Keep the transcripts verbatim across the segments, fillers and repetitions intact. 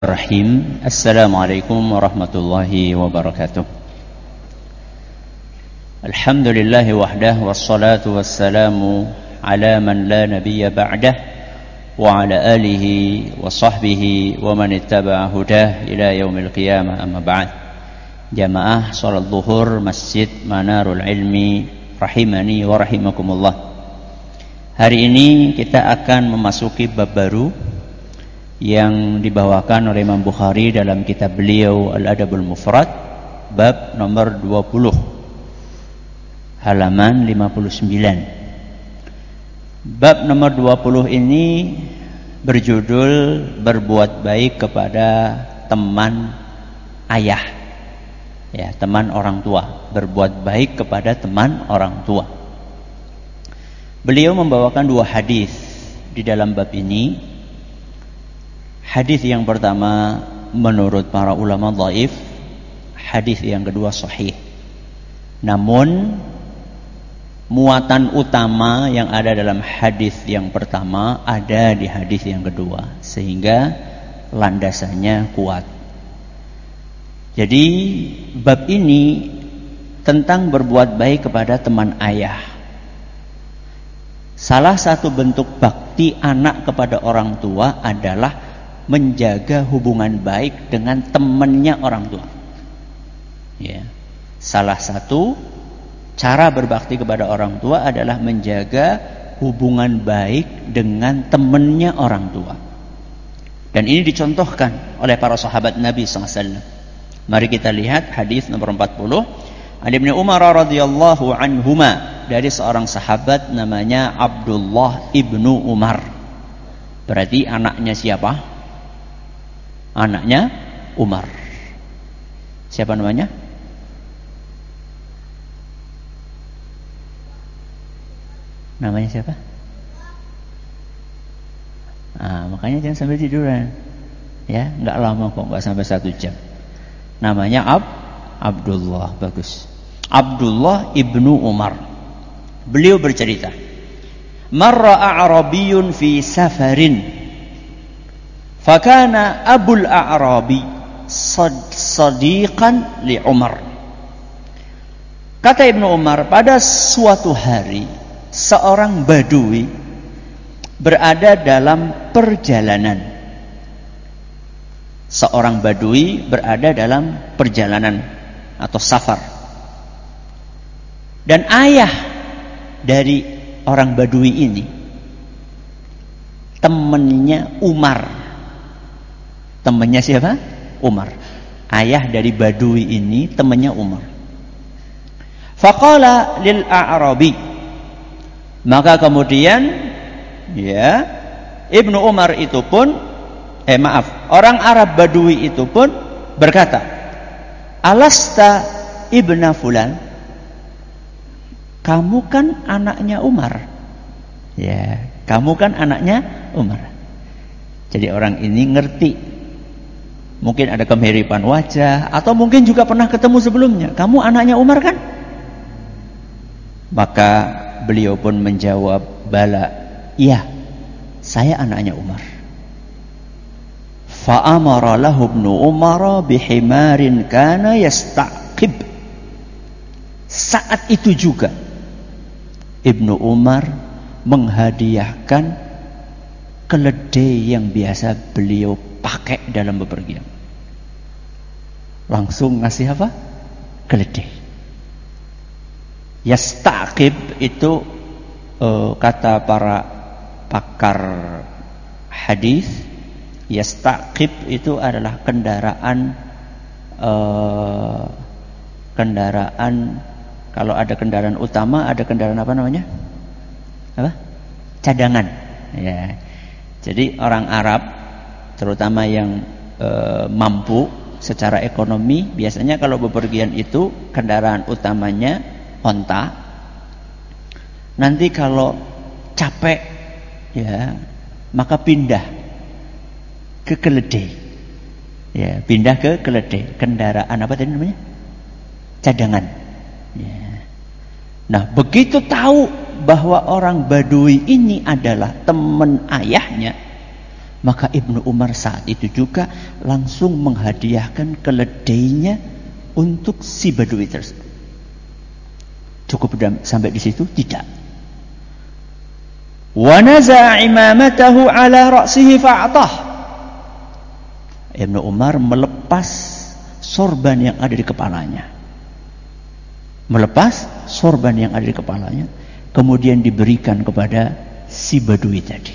Bismillahirrahmanirrahim. Assalamualaikum warahmatullahi wabarakatuh. Alhamdulillahi wahdah wassalatu wassalamu ala man la nabiyya ba'dah wa ala alihi wa sahbihi wa man ittaba'a hudah ila yaumil qiyamah, amma ba'd. Jamaah salat zuhur Masjid Manarul Ilmi rahimani wa rahimakumullah. Hari ini kita akan memasuki bab baru yang dibawakan oleh Imam Bukhari dalam kitab beliau Al-Adabul Mufrad, bab nomor dua puluh, halaman lima puluh sembilan. Bab nomor dua puluh ini berjudul berbuat baik kepada teman ayah, ya, teman orang tua. Berbuat baik kepada teman orang tua. Beliau membawakan dua hadis di dalam bab ini. Hadis yang pertama menurut para ulama dhaif, hadis yang kedua sahih. Namun muatan utama yang ada dalam hadis yang pertama ada di hadis yang kedua, sehingga landasannya kuat. Jadi bab ini tentang berbuat baik kepada teman ayah. Salah satu bentuk bakti anak kepada orang tua adalah menjaga hubungan baik dengan temannya orang tua. Ya. Salah satu cara berbakti kepada orang tua adalah menjaga hubungan baik dengan temannya orang tua. Dan ini dicontohkan oleh para sahabat Nabi sallallahu alaihi wasallam. Mari kita lihat hadis nomor empat puluh. An Ibnu Umar radhiyallahu anhuma, dari seorang sahabat namanya Abdullah ibnu Umar. Berarti anaknya siapa? Anaknya Umar. Siapa namanya? Namanya siapa? Ah, makanya jangan sampai tiduran. Ya, enggak lama kok, enggak sampai satu jam. Namanya Ab Abdullah, bagus. Abdullah ibnu Umar. Beliau bercerita, marra a'rabiyyun fi safarin, fakana abul a'rabi sadiqan li Umar. Kata Ibnu Umar, pada suatu hari seorang badui berada dalam perjalanan. Seorang badui berada dalam perjalanan atau safar. Dan ayah dari orang badui ini temannya Umar. Temannya siapa? Umar. Ayah dari badui ini temannya Umar. Faqala lil a'rabi, maka kemudian ya Ibnu Umar itu pun eh maaf, orang Arab badui itu pun berkata, alasta ibna fulan, kamu kan anaknya Umar. Ya, kamu kan anaknya Umar. Jadi orang ini ngerti. Mungkin ada kemiripan wajah, atau mungkin juga pernah ketemu sebelumnya. Kamu anaknya Umar kan? Maka beliau pun menjawab, bala, iya, saya anaknya Umar. Fa'amara lahu ibnu Umar bihimarin kana yastaqib. Saat itu juga Ibnu Umar menghadiahkan keledai yang biasa beliau pakai dalam bepergian. Langsung ngasih apa? Keledai. Yastaqib itu uh, kata para pakar hadis, yastaqib itu adalah kendaraan uh, kendaraan, kalau ada kendaraan utama, ada kendaraan apa namanya? Apa? Cadangan. Ya. Jadi orang Arab, terutama yang e, mampu secara ekonomi, biasanya kalau bepergian itu kendaraan utamanya onta. Nanti kalau capek, ya, maka pindah ke keledai. Ya, pindah ke keledai. Kendaraan apa tadi namanya? Cadangan. Ya. Nah, begitu tahu bahwa orang badui ini adalah teman ayahnya, Maka Ibnu Umar saat itu juga langsung menghadiahkan keledainya untuk si Badui tersebut. Cukup sampai di situ? Tidak. Wa naza'a imamatahu ala ra'sihi fa'atah. Ibnu Umar melepas sorban yang ada di kepalanya. Melepas sorban yang ada di kepalanya, kemudian diberikan kepada si Badui tadi.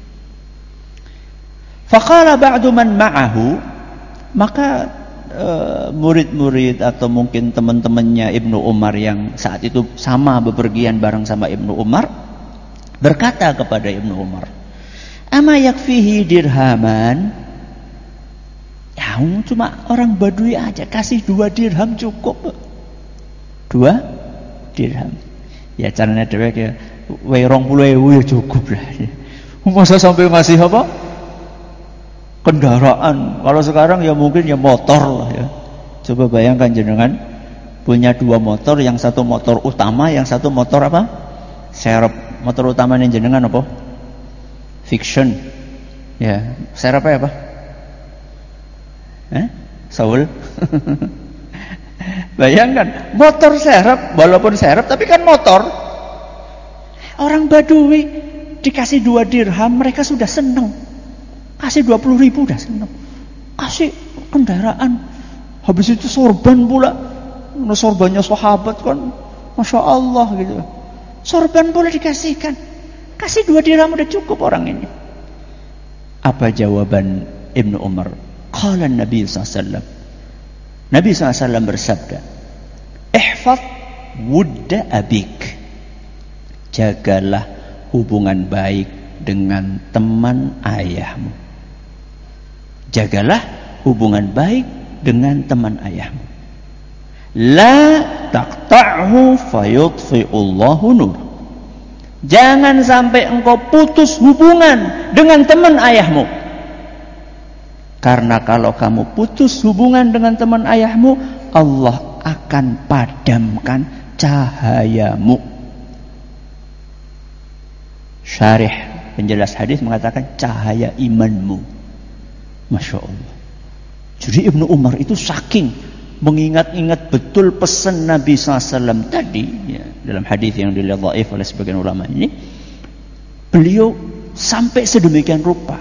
Faqala ba'du man ma'ahu, maka uh, murid-murid atau mungkin teman-temannya Ibnu Umar yang saat itu sama bepergian bareng sama Ibnu Umar berkata kepada Ibnu Umar, "Ama yakfihi dirhaman?" Ya, cuma orang Badui aja, kasih dua dirham cukup. Dua dirham. Ya caranya dhewek ya, wae rong puluh ewu ya cukup lah. Masa sampai ngasih apa? Kendaraan. Kalau sekarang ya mungkin ya motor lah ya. Coba bayangkan jenengan punya dua motor, yang satu motor utama, yang satu motor apa? Serep. Motor utamanya jenengan apa? Fiction. Ya, serepnya apa? Eh? Saul. Bayangkan, motor serep, walaupun serep tapi kan motor. Orang Badui dikasih dua dirham, mereka sudah senang. Kasih dua puluh ribu udah senang. Kasih kendaraan. Habis itu sorban pula. Nah, sorbannya sahabat kan, Masya Allah gitu. Sorban pula dikasihkan. Kasih dua dirham udah cukup orang ini. Apa jawaban Ibnu Umar? Qala Nabi sallallahu alaihi wasallam. Nabi sallallahu alaihi wasallam bersabda, "Ihfaz wudda abik." Jagalah hubungan baik dengan teman ayahmu. Jagalah hubungan baik dengan teman ayahmu. La taqta'hu fayutfi'ullahu nur. Jangan sampai engkau putus hubungan dengan teman ayahmu. Karena kalau kamu putus hubungan dengan teman ayahmu, Allah akan padamkan cahayamu. Syarih penjelas hadis mengatakan cahaya imanmu. Masya Allah. Jadi Ibnu Umar itu saking mengingat-ingat betul pesan Nabi sallallahu alaihi wasallam tadi ya, dalam hadis yang dilihat dhaif oleh sebagian ulama ini, beliau sampai sedemikian rupa.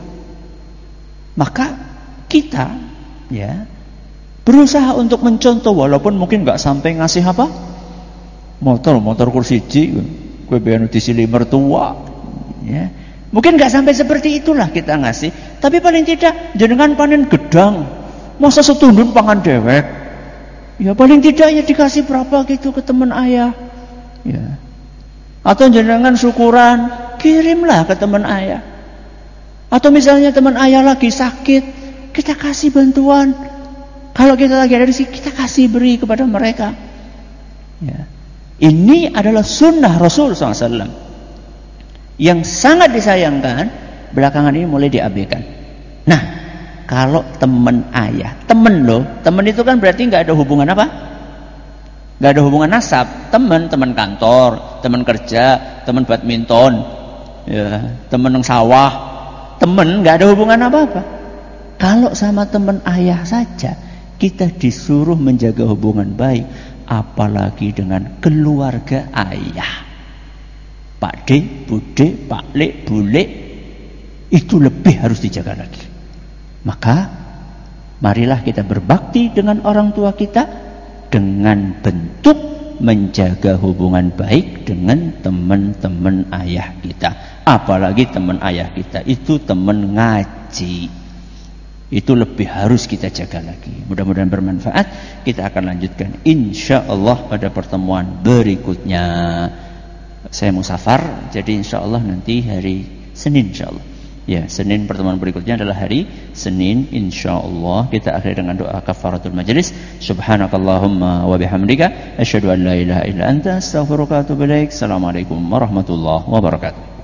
Maka kita ya berusaha untuk mencontoh, walaupun mungkin nggak sampai ngasih apa motor motor kursi G, kue biar disi mertua ya, mungkin nggak sampai seperti itulah kita ngasih, tapi paling tidak jenengan panen gedang, masa setundun pangan dewek, ya paling tidak ya dikasih berapa gitu ke teman ayah ya, atau jenengan syukuran kirimlah ke teman ayah, atau misalnya teman ayah lagi sakit, kita kasih bantuan. Kalau kita lagi ada di sini, kita kasih beri kepada mereka. Ya. Ini adalah sunnah Rasul sallallahu alaihi wasallam yang sangat disayangkan belakangan ini mulai diabaikan. Nah, kalau teman ayah, teman loh, teman itu kan berarti nggak ada hubungan apa? Nggak ada hubungan nasab. Teman, teman kantor, teman kerja, teman badminton, ya, teman yang sawah, teman nggak ada hubungan apa-apa. Kalau sama teman ayah saja kita disuruh menjaga hubungan baik, apalagi dengan keluarga ayah. Pak D, Bude, Pak Le, Bule, itu lebih harus dijaga lagi. Maka marilah kita berbakti dengan orang tua kita dengan bentuk menjaga hubungan baik dengan teman-teman ayah kita. Apalagi teman ayah kita itu teman ngaji. Itu lebih harus kita jaga lagi. Mudah-mudahan bermanfaat. Kita akan lanjutkan insya Allah pada pertemuan berikutnya. Saya musafar, jadi insya Allah nanti hari Senin insya Allah. Ya, Senin pertemuan berikutnya adalah hari Senin insya Allah. Kita akhiri dengan doa kafaratul majlis. Subhanakallahumma wa bihamdika asyhadu an la ilaha illa anta astaghfiruka wa atubu ilaik. Assalamualaikum warahmatullahi wabarakatuh.